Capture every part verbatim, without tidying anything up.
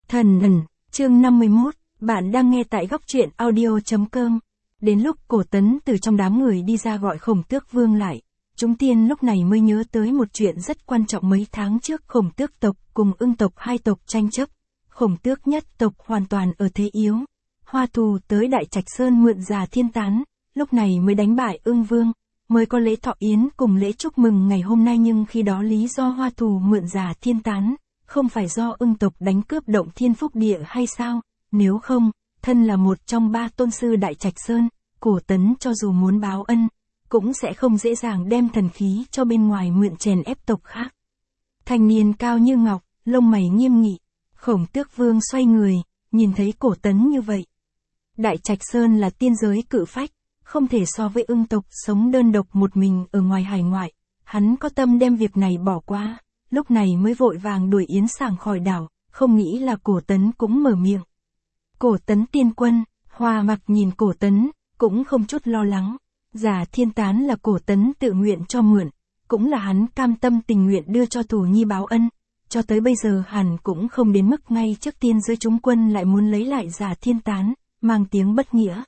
Thần ẩn, chương năm mươi mốt, bạn đang nghe tại góc truyện audio.com. Đến lúc Cổ Tấn từ trong đám người đi ra gọi Khổng Tước Vương lại, chúng tiên lúc này mới nhớ tới một chuyện rất quan trọng. Mấy tháng trước Khổng Tước tộc cùng Ưng tộc hai tộc tranh chấp, Khổng Tước nhất tộc hoàn toàn ở thế yếu. Hoa Thù tới Đại Trạch Sơn mượn Già Thiên Tán, lúc này mới đánh bại Ưng Vương, mới có lễ thọ yến cùng lễ chúc mừng ngày hôm nay. Nhưng khi đó lý do Hoa Thù mượn Già Thiên Tán, không phải do Ưng tộc đánh cướp Động Thiên Phúc Địa hay sao? Nếu không, thân là một trong ba tôn sư Đại Trạch Sơn, Cổ Tấn cho dù muốn báo ân, cũng sẽ không dễ dàng đem thần khí cho bên ngoài mượn chèn ép tộc khác. Thanh niên cao như ngọc, lông mày nghiêm nghị, Khổng Tước Vương xoay người, nhìn thấy Cổ Tấn như vậy. Đại Trạch Sơn là tiên giới cự phách, không thể so với Ưng tộc sống đơn độc một mình ở ngoài hải ngoại. Hắn có tâm đem việc này bỏ qua, lúc này mới vội vàng đuổi Yến Sảng khỏi đảo, không nghĩ là Cổ Tấn cũng mở miệng. Cổ Tấn tiên quân, Hoa Mặc nhìn Cổ Tấn, cũng không chút lo lắng. Già Thiên Tán là Cổ Tấn tự nguyện cho mượn, cũng là hắn cam tâm tình nguyện đưa cho Thù Nhi báo ân. Cho tới bây giờ hẳn cũng không đến mức ngay trước tiên giới chúng quân lại muốn lấy lại Già Thiên Tán, mang tiếng bất nghĩa.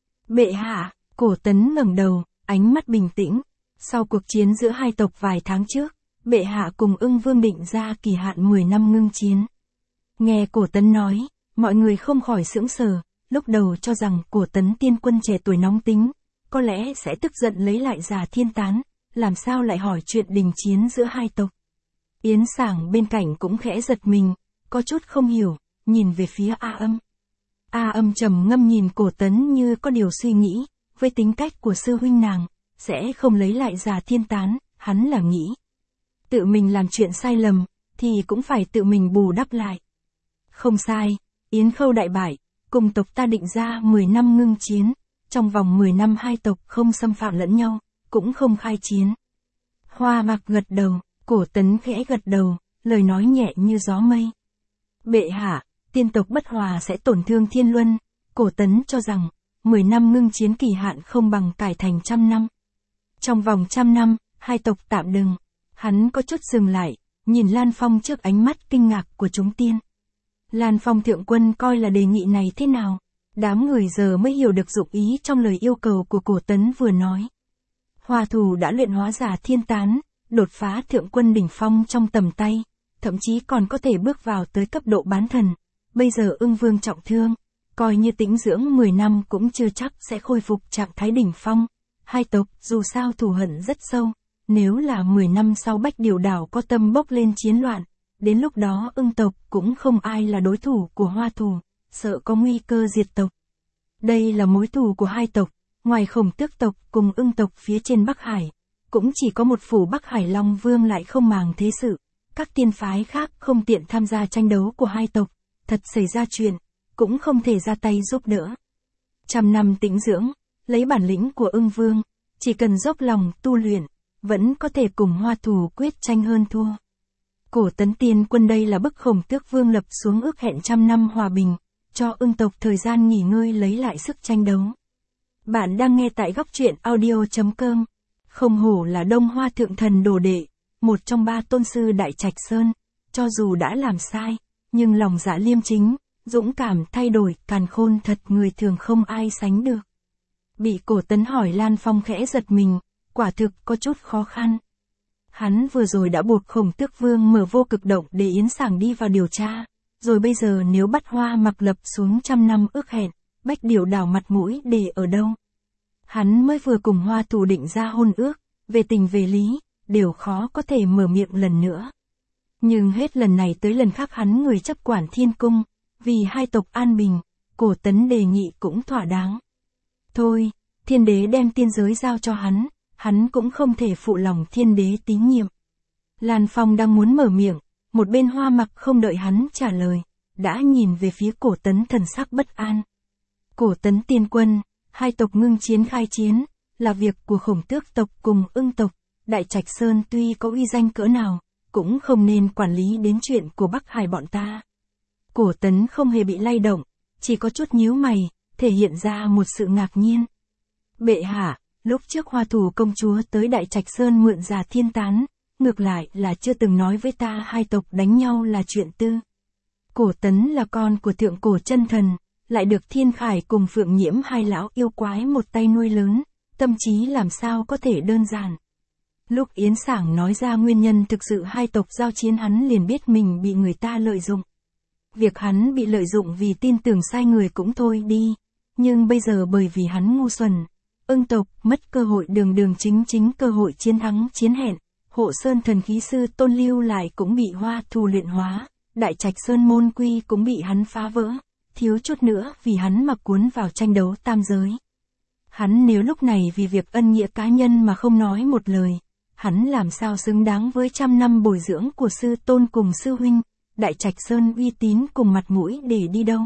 Bệ hạ, Cổ Tấn ngẩng đầu, ánh mắt bình tĩnh. Sau cuộc chiến giữa hai tộc vài tháng trước, bệ hạ cùng Ưng Vương định ra kỳ hạn mười năm ngưng chiến. Nghe Cổ Tấn nói, mọi người không khỏi sững sờ, lúc đầu cho rằng Cổ Tấn tiên quân trẻ tuổi nóng tính, có lẽ sẽ tức giận lấy lại Già Thiên Tán, làm sao lại hỏi chuyện đình chiến giữa hai tộc. Yến Sảng bên cạnh cũng khẽ giật mình, có chút không hiểu, nhìn về phía A Âm. A Âm trầm ngâm nhìn Cổ Tấn như có điều suy nghĩ, với tính cách của sư huynh nàng, sẽ không lấy lại Già Thiên Tán, hắn là nghĩ. Tự mình làm chuyện sai lầm, thì cũng phải tự mình bù đắp lại. Không sai, Yến Khâu đại bại, cùng tộc ta định ra mười năm ngưng chiến, trong vòng mười năm hai tộc không xâm phạm lẫn nhau, cũng không khai chiến. Hoa Mặc gật đầu, Cổ Tấn khẽ gật đầu, lời nói nhẹ như gió mây. Bệ hạ, tiên tộc bất hòa sẽ tổn thương thiên luân, Cổ Tấn cho rằng, mười năm ngưng chiến kỳ hạn không bằng cải thành trăm năm. Trong vòng trăm năm, hai tộc tạm đừng. Hắn có chút dừng lại, nhìn Lan Phong trước ánh mắt kinh ngạc của chúng tiên. Lan Phong thượng quân coi là đề nghị này thế nào? Đám người giờ mới hiểu được dụng ý trong lời yêu cầu của Cổ Tấn vừa nói. Hoa Thù đã luyện hóa Già Thiên Tán, đột phá thượng quân đỉnh phong trong tầm tay, thậm chí còn có thể bước vào tới cấp độ bán thần. Bây giờ Ưng Vương trọng thương, coi như tĩnh dưỡng mười năm cũng chưa chắc sẽ khôi phục trạng thái đỉnh phong. Hai tộc dù sao thù hận rất sâu, nếu là mười năm sau Bách Điều đảo có tâm bốc lên chiến loạn, đến lúc đó Ưng tộc cũng không ai là đối thủ của Hoa Thù, sợ có nguy cơ diệt tộc. Đây là mối thù của hai tộc, ngoài Khổng Tước tộc cùng Ưng tộc phía trên Bắc Hải, cũng chỉ có một phủ Bắc Hải Long Vương lại không màng thế sự, các tiên phái khác không tiện tham gia tranh đấu của hai tộc, thật xảy ra chuyện, cũng không thể ra tay giúp đỡ. Trăm năm tĩnh dưỡng, lấy bản lĩnh của Ưng Vương, chỉ cần dốc lòng tu luyện, vẫn có thể cùng Hoa Thù quyết tranh hơn thua. Cổ Tấn tiên quân đây là bức Khổng Tước Vương lập xuống ước hẹn trăm năm hòa bình, cho Ưng tộc thời gian nghỉ ngơi lấy lại sức tranh đấu. Bạn đang nghe tại góc truyện audio.com. Không hổ là Đông Hoa thượng thần đồ đệ, một trong ba tôn sư Đại Trạch Sơn, cho dù đã làm sai, nhưng lòng dạ liêm chính, dũng cảm thay đổi, càn khôn thật người thường không ai sánh được. Bị Cổ Tấn hỏi Lan Phong khẽ giật mình, quả thực có chút khó khăn. Hắn vừa rồi đã buộc Khổng Tước Vương mở vô cực động để Yến Sảng đi vào điều tra, rồi bây giờ nếu bắt Hoa Mặc lập xuống trăm năm ước hẹn, Bách Điều đảo mặt mũi để ở đâu? Hắn mới vừa cùng Hoa Thù định ra hôn ước, về tình về lý, đều khó có thể mở miệng lần nữa. Nhưng hết lần này tới lần khác hắn người chấp quản thiên cung, vì hai tộc an bình, Cổ Tấn đề nghị cũng thỏa đáng. Thôi, thiên đế đem tiên giới giao cho hắn, hắn cũng không thể phụ lòng thiên đế tín nhiệm. Lan Phong đang muốn mở miệng, một bên Hoa Mặc không đợi hắn trả lời, đã nhìn về phía Cổ Tấn thần sắc bất an. Cổ Tấn tiên quân, hai tộc ngưng chiến khai chiến, là việc của Khổng Tước tộc cùng Ưng tộc, Đại Trạch Sơn tuy có uy danh cỡ nào, cũng không nên quản lý đến chuyện của Bắc Hải bọn ta. Cổ Tấn không hề bị lay động, chỉ có chút nhíu mày, thể hiện ra một sự ngạc nhiên. Bệ hạ, lúc trước Hoa Thù công chúa tới Đại Trạch Sơn mượn Già Thiên Tán, ngược lại là chưa từng nói với ta hai tộc đánh nhau là chuyện tư. Cổ Tấn là con của thượng cổ chân thần, lại được Thiên Khải cùng Phượng Nhiễm hai lão yêu quái một tay nuôi lớn, tâm trí làm sao có thể đơn giản. Lúc Yến Sảng nói ra nguyên nhân thực sự hai tộc giao chiến hắn liền biết mình bị người ta lợi dụng. Việc hắn bị lợi dụng vì tin tưởng sai người cũng thôi đi, nhưng bây giờ bởi vì hắn ngu xuẩn, Ưng tộc mất cơ hội đường đường chính chính cơ hội chiến thắng chiến hẹn, Hộ Sơn thần khí sư Tôn lưu lại cũng bị Hoa Thù luyện hóa, Đại Trạch Sơn môn quy cũng bị hắn phá vỡ, thiếu chút nữa vì hắn mà cuốn vào tranh đấu tam giới. Hắn nếu lúc này vì việc ân nghĩa cá nhân mà không nói một lời, hắn làm sao xứng đáng với trăm năm bồi dưỡng của sư Tôn cùng sư huynh, Đại Trạch Sơn uy tín cùng mặt mũi để đi đâu.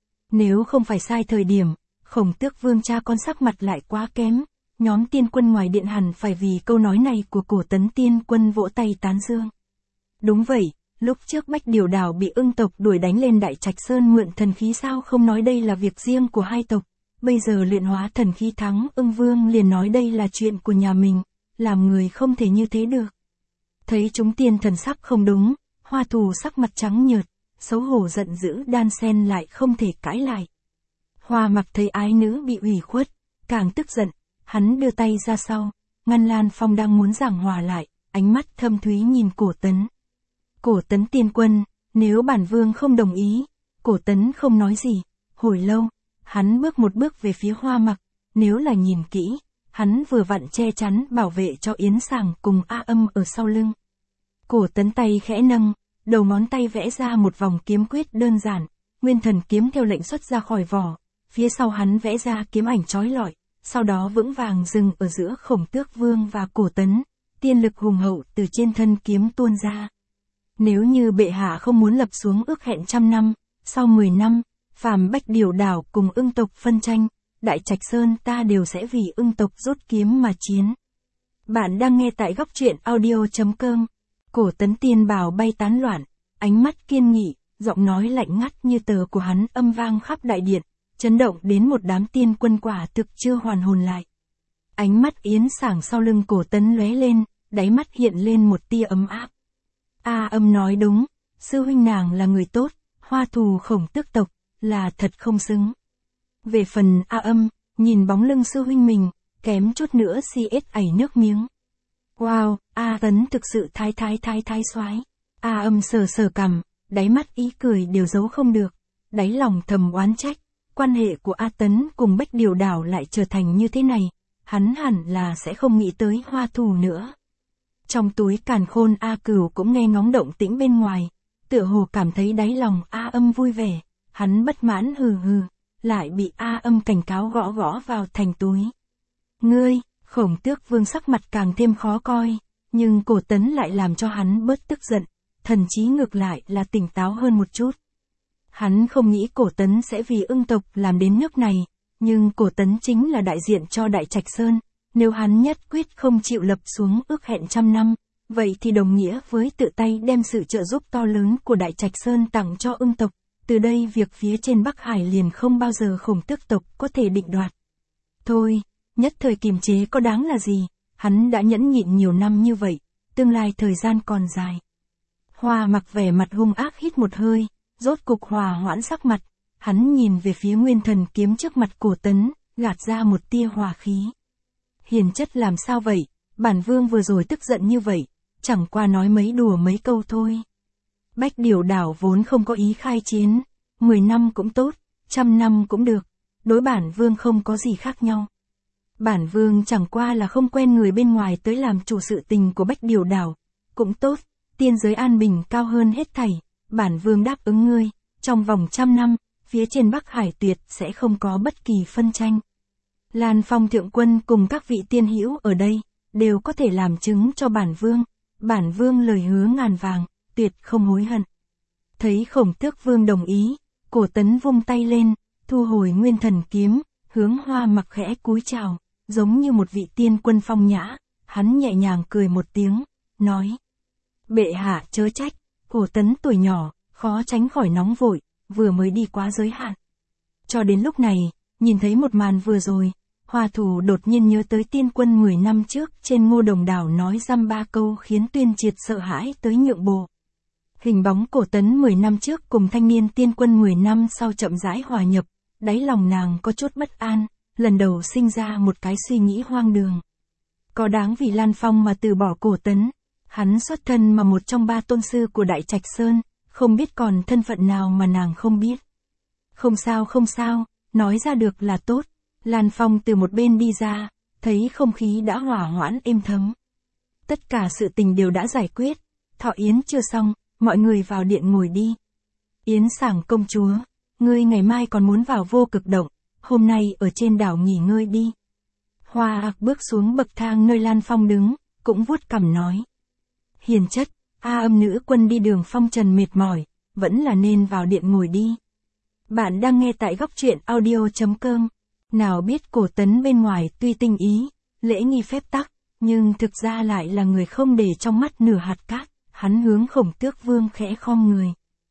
Nếu không phải sai thời điểm, Khổng Tước Vương cha con sắc mặt lại quá kém, nhóm tiên quân ngoài điện hẳn phải vì câu nói này của Cổ Tấn tiên quân vỗ tay tán dương. Đúng vậy, lúc trước Bách Điều Đảo bị Ưng tộc đuổi đánh lên Đại Trạch Sơn mượn thần khí sao không nói đây là việc riêng của hai tộc, bây giờ luyện hóa thần khí thắng Ưng Vương liền nói đây là chuyện của nhà mình, làm người không thể như thế được. Thấy chúng tiên thần sắc không đúng, Hoa Thù sắc mặt trắng nhợt, xấu hổ giận dữ đan sen lại không thể cãi lại. Hoa Mặc thấy ái nữ bị ủy khuất, càng tức giận, hắn đưa tay ra sau, ngăn Lan Phong đang muốn giảng hòa lại, ánh mắt thâm thúy nhìn Cổ Tấn. Cổ Tấn tiên quân, nếu bản vương không đồng ý, Cổ Tấn không nói gì, hồi lâu, hắn bước một bước về phía Hoa Mặc, nếu là nhìn kỹ, hắn vừa vặn che chắn bảo vệ cho Yến Sảng cùng A Âm ở sau lưng. Cổ Tấn tay khẽ nâng, đầu ngón tay vẽ ra một vòng kiếm quyết đơn giản, nguyên thần kiếm theo lệnh xuất ra khỏi vỏ, phía sau hắn vẽ ra kiếm ảnh chói lọi, sau đó vững vàng dừng ở giữa Khổng Tước Vương và Cổ Tấn, tiên lực hùng hậu từ trên thân kiếm tuôn ra. Nếu như bệ hạ không muốn lập xuống ước hẹn trăm năm, sau mười năm, phàm Bách Điều Đảo cùng Ưng tộc phân tranh, Đại Trạch Sơn ta đều sẽ vì Ưng tộc rút kiếm mà chiến. Bạn đang nghe tại góc truyện audio chấm com. Cổ Tấn tiên bào bay tán loạn, ánh mắt kiên nghị, giọng nói lạnh ngắt như tờ của hắn âm vang khắp đại điện, chấn động đến một đám tiên quân quả thực chưa hoàn hồn lại. Ánh mắt Yến Sảng sau lưng Cổ Tấn lóe lên, đáy mắt hiện lên một tia ấm áp. A Âm nói đúng, sư huynh nàng là người tốt, Hoa Thù Khổng Tước tộc, là thật không xứng. Về phần A Âm, nhìn bóng lưng sư huynh mình, kém chút nữa si ết ảy nước miếng. Wow, A Tấn thực sự thái thái thái thái soái. A Âm sờ sờ cằm, đáy mắt ý cười đều giấu không được, đáy lòng thầm oán trách, quan hệ của A Tấn cùng Bách Điều Đảo lại trở thành như thế này, hắn hẳn là sẽ không nghĩ tới Hoa Thù nữa. Trong túi càn khôn A Cửu cũng nghe ngóng động tĩnh bên ngoài, tựa hồ cảm thấy đáy lòng A Âm vui vẻ, hắn bất mãn hừ hừ, lại bị A Âm cảnh cáo gõ gõ vào thành túi. Ngươi, Khổng Tước Vương sắc mặt càng thêm khó coi, nhưng Cổ Tấn lại làm cho hắn bớt tức giận, thần trí ngược lại là tỉnh táo hơn một chút. Hắn không nghĩ Cổ Tấn sẽ vì Ưng tộc làm đến nước này, nhưng Cổ Tấn chính là đại diện cho Đại Trạch Sơn, nếu hắn nhất quyết không chịu lập xuống ước hẹn trăm năm, vậy thì đồng nghĩa với tự tay đem sự trợ giúp to lớn của Đại Trạch Sơn tặng cho Ưng tộc, từ đây việc phía trên Bắc Hải liền không bao giờ Khổng Tước tộc có thể định đoạt. Thôi, nhất thời kiềm chế có đáng là gì, hắn đã nhẫn nhịn nhiều năm như vậy, tương lai thời gian còn dài. Hoa Mặc vẻ mặt hung ác hít một hơi, rốt cục hòa hoãn sắc mặt, hắn nhìn về phía nguyên thần kiếm trước mặt Cổ Tấn, gạt ra một tia hòa khí. Hiền chất làm sao vậy, bản vương vừa rồi tức giận như vậy, chẳng qua nói mấy đùa mấy câu thôi. Bách Điều Đảo vốn không có ý khai chiến, mười năm cũng tốt, trăm năm cũng được, đối bản vương không có gì khác nhau. Bản vương chẳng qua là không quen người bên ngoài tới làm chủ sự tình của Bách Điều Đảo, cũng tốt, tiên giới an bình cao hơn hết thảy, bản vương đáp ứng ngươi, trong vòng trăm năm, phía trên Bắc Hải tuyệt sẽ không có bất kỳ phân tranh. Lan Phong thượng quân cùng các vị tiên hữu ở đây, đều có thể làm chứng cho bản vương, bản vương lời hứa ngàn vàng, tuyệt không hối hận. Thấy Khổng Tước Vương đồng ý, Cổ Tấn vung tay lên, thu hồi nguyên thần kiếm, hướng Hoa Mặc khẽ cúi chào, giống như một vị tiên quân phong nhã, hắn nhẹ nhàng cười một tiếng, nói. Bệ hạ chớ trách, Cổ Tấn tuổi nhỏ, khó tránh khỏi nóng vội, vừa mới đi quá giới hạn. Cho đến lúc này, nhìn thấy một màn vừa rồi, Hoa Thù đột nhiên nhớ tới tiên quân mười năm trước trên Ngô Đồng Đảo nói dăm ba câu khiến Tuyên Triệt sợ hãi tới nhượng bộ. Hình bóng Cổ Tấn mười năm trước cùng thanh niên tiên quân mười năm sau chậm rãi hòa nhập, đáy lòng nàng có chút bất an, lần đầu sinh ra một cái suy nghĩ hoang đường. Có đáng vì Lan Phong mà từ bỏ Cổ Tấn, hắn xuất thân mà một trong ba tôn sư của Đại Trạch Sơn, không biết còn thân phận nào mà nàng không biết. Không sao không sao, nói ra được là tốt. Lan Phong từ một bên đi ra, thấy không khí đã hòa hoãn êm thấm. Tất cả sự tình đều đã giải quyết, thọ yến chưa xong, mọi người vào điện ngồi đi. Yến Sảng công chúa, ngươi ngày mai còn muốn vào Vô Cực Động, hôm nay ở trên đảo nghỉ ngơi đi. Hoa Ạc bước xuống bậc thang nơi Lan Phong đứng, cũng vuốt cằm nói. Hiền chất, A Âm nữ quân đi đường phong trần mệt mỏi, vẫn là nên vào điện ngồi đi. Bạn đang nghe tại góc truyện audio chấm com. Nào biết Cổ Tấn bên ngoài tuy tinh ý, lễ nghi phép tắc, nhưng thực ra lại là người không để trong mắt nửa hạt cát. Hắn hướng Khổng Tước Vương khẽ khom người.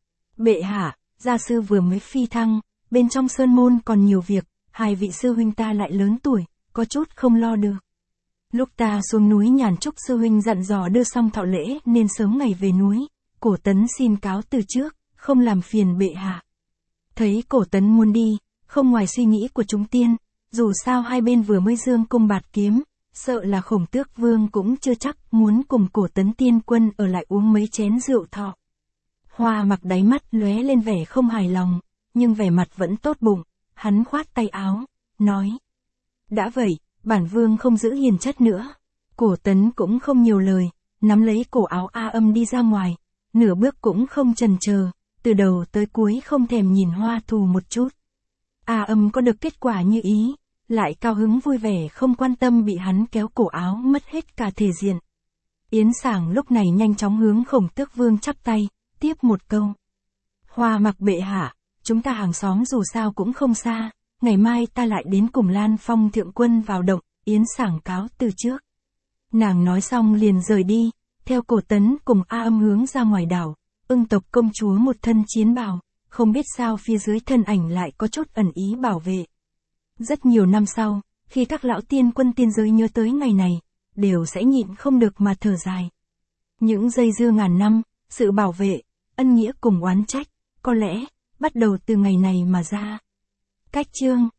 Bệ hạ, gia sư vừa mới phi thăng, bên trong sơn môn còn nhiều việc, hai vị sư huynh ta lại lớn tuổi, có chút không lo được. Lúc ta xuống núi Nhàn Trúc sư huynh dặn dò đưa xong thọ lễ nên sớm ngày về núi. Cổ Tấn xin cáo từ trước, không làm phiền bệ hạ. Thấy Cổ Tấn muốn đi, không ngoài suy nghĩ của chúng tiên, dù sao hai bên vừa mới dương cung bạt kiếm, sợ là Khổng Tước Vương cũng chưa chắc muốn cùng Cổ Tấn tiên quân ở lại uống mấy chén rượu thọ. Hoa Mặc đáy mắt lóe lên vẻ không hài lòng, nhưng vẻ mặt vẫn tốt bụng, hắn khoát tay áo, nói. Đã vậy, bản vương không giữ hiền chất nữa. Cổ Tấn cũng không nhiều lời, nắm lấy cổ áo A Âm đi ra ngoài, nửa bước cũng không chần chờ, từ đầu tới cuối không thèm nhìn Hoa Thù một chút. A Âm có được kết quả như ý, lại cao hứng vui vẻ không quan tâm bị hắn kéo cổ áo mất hết cả thể diện. Yến Sảng lúc này nhanh chóng hướng Khổng Tước Vương chắp tay, tiếp một câu. Hoa Mặc bệ hạ, chúng ta hàng xóm dù sao cũng không xa, ngày mai ta lại đến cùng Lan Phong thượng quân vào động. Yến Sảng cáo từ trước. Nàng nói xong liền rời đi, theo Cổ Tấn cùng A Âm hướng ra ngoài đảo. Ưng tộc công chúa một thân chiến bào, không biết sao phía dưới thân ảnh lại có chút ẩn ý bảo vệ. Rất nhiều năm sau, khi các lão tiên quân tiên giới nhớ tới ngày này, đều sẽ nhịn không được mà thở dài. Những dây dưa ngàn năm, sự bảo vệ, ân nghĩa cùng oán trách, có lẽ, bắt đầu từ ngày này mà ra. Cách chương